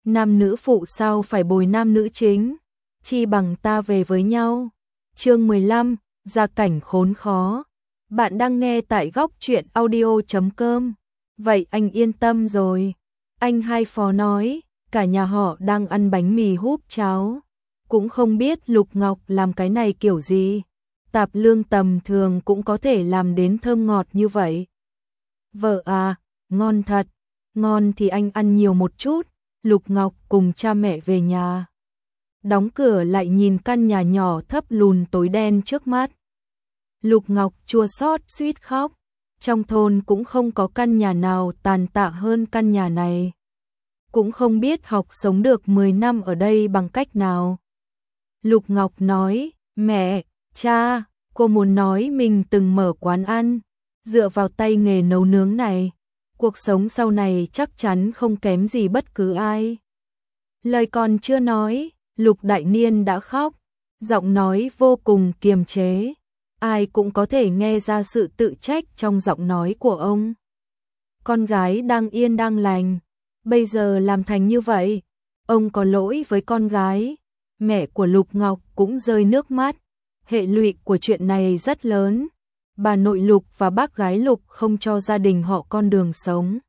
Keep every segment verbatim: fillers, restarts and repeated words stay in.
Nam nữ phụ sao phải bồi nam nữ chính, chi bằng ta về với nhau. Chương mười lăm, gia cảnh khốn khó. Bạn đang nghe tại góc truyện audio chấm com. Vậy anh yên tâm rồi. Anh hai phó nói, cả nhà họ đang ăn bánh mì húp cháo. Cũng không biết Lục Ngọc làm cái này kiểu gì. Tạp lương tầm thường cũng có thể làm đến thơm ngọt như vậy. Vợ à, ngon thật. Ngon thì anh ăn nhiều một chút. Lục Ngọc cùng cha mẹ về nhà. Đóng cửa lại nhìn căn nhà nhỏ thấp lùn tối đen trước mắt. Lục Ngọc chua xót suýt khóc. Trong thôn cũng không có căn nhà nào tàn tạ hơn căn nhà này. Cũng không biết học sống được mười năm ở đây bằng cách nào. Lục Ngọc nói, mẹ, cha, cô muốn nói mình từng mở quán ăn. Dựa vào tay nghề nấu nướng này, cuộc sống sau này chắc chắn không kém gì bất cứ ai. Lời còn chưa nói, Lục Đại Niên đã khóc, giọng nói vô cùng kiềm chế. Ai cũng có thể nghe ra sự tự trách trong giọng nói của ông. Con gái đang yên đang lành, bây giờ làm thành như vậy, ông có lỗi với con gái. Mẹ của Lục Ngọc cũng rơi nước mắt, hệ lụy của chuyện này rất lớn. Bà nội Lục và bác gái Lục không cho gia đình họ con đường sống.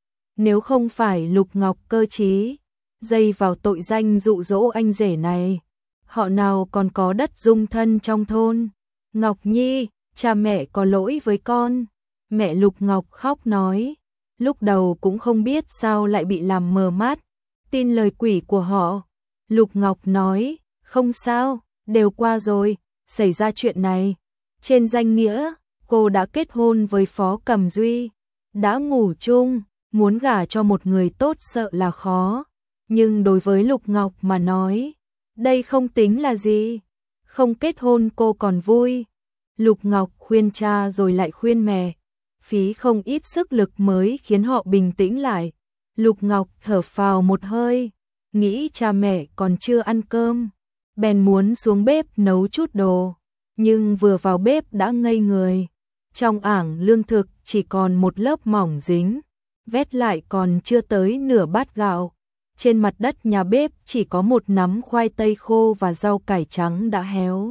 Nếu không phải Lục Ngọc cơ trí, dây vào tội danh dụ dỗ anh rể này, họ nào còn có đất dung thân trong thôn. Ngọc Nhi, cha mẹ có lỗi với con. Mẹ Lục Ngọc khóc nói, lúc đầu cũng không biết sao lại bị làm mờ mắt, tin lời quỷ của họ. Lục Ngọc nói, không sao, đều qua rồi, xảy ra chuyện này. Trên danh nghĩa, cô đã kết hôn với Phó Cẩm Duy, đã ngủ chung, muốn gả cho một người tốt sợ là khó. Nhưng đối với Lục Ngọc mà nói, đây không tính là gì, không kết hôn cô còn vui. Lục Ngọc khuyên cha rồi lại khuyên mẹ, phí không ít sức lực mới khiến họ bình tĩnh lại. Lục Ngọc thở phào một hơi, nghĩ cha mẹ còn chưa ăn cơm, bèn muốn xuống bếp nấu chút đồ. Nhưng vừa vào bếp đã ngây người, trong ảng lương thực chỉ còn một lớp mỏng dính, vét lại còn chưa tới nửa bát gạo. Trên mặt đất nhà bếp chỉ có một nắm khoai tây khô và rau cải trắng đã héo.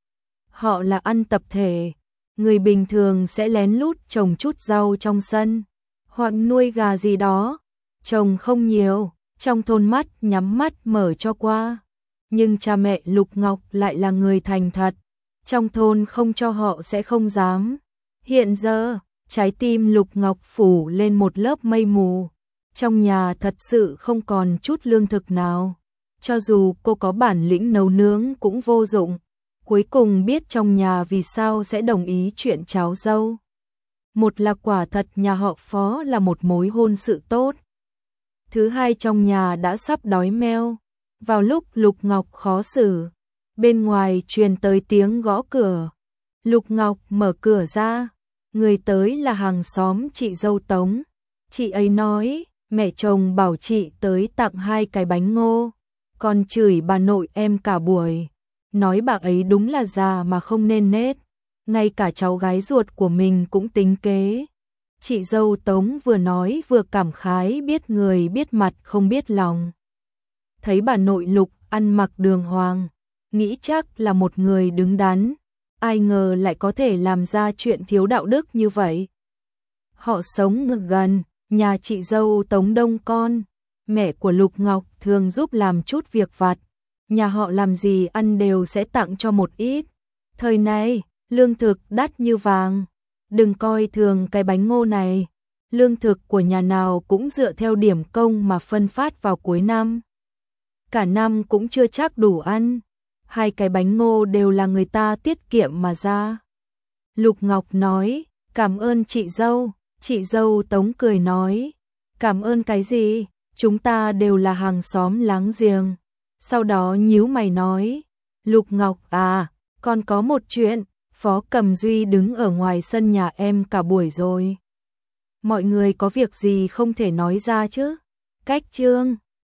Họ là ăn tập thể, người bình thường sẽ lén lút trồng chút rau trong sân, hoặc nuôi gà gì đó, trồng không nhiều, trong thôn mắt nhắm mắt mở cho qua. Nhưng cha mẹ Lục Ngọc lại là người thành thật, trong thôn không cho họ sẽ không dám. Hiện giờ, trái tim Lục Ngọc phủ lên một lớp mây mù. Trong nhà thật sự không còn chút lương thực nào. Cho dù cô có bản lĩnh nấu nướng cũng vô dụng. Cuối cùng biết trong nhà vì sao sẽ đồng ý chuyện cháu dâu. Một là quả thật nhà họ Phó là một mối hôn sự tốt. Thứ hai, trong nhà đã sắp đói meo. Vào lúc Lục Ngọc khó xử, bên ngoài truyền tới tiếng gõ cửa. Lục Ngọc mở cửa ra, người tới là hàng xóm chị dâu Tống. Chị ấy nói, mẹ chồng bảo chị tới tặng hai cái bánh ngô, còn chửi bà nội em cả buổi. Nói bà ấy đúng là già mà không nên nết, ngay cả cháu gái ruột của mình cũng tính kế. Chị dâu Tống vừa nói vừa cảm khái biết người biết mặt không biết lòng. Thấy bà nội Lục ăn mặc đường hoàng, nghĩ chắc là một người đứng đắn, ai ngờ lại có thể làm ra chuyện thiếu đạo đức như vậy. Họ sống ngược gần, nhà chị dâu Tống đông con, mẹ của Lục Ngọc thường giúp làm chút việc vặt, nhà họ làm gì ăn đều sẽ tặng cho một ít. Thời này, lương thực đắt như vàng, đừng coi thường cái bánh ngô này, lương thực của nhà nào cũng dựa theo điểm công mà phân phát vào cuối năm. Cả năm cũng chưa chắc đủ ăn, hai cái bánh ngô đều là người ta tiết kiệm mà ra. Lục Ngọc nói, cảm ơn chị dâu. Chị dâu Tống cười nói, cảm ơn cái gì, chúng ta đều là hàng xóm láng giềng. Sau đó nhíu mày nói, Lục Ngọc à, còn có một chuyện, Phó Cẩm Duy đứng ở ngoài sân nhà em cả buổi rồi. Mọi người có việc gì không thể nói ra chứ? Cách Trương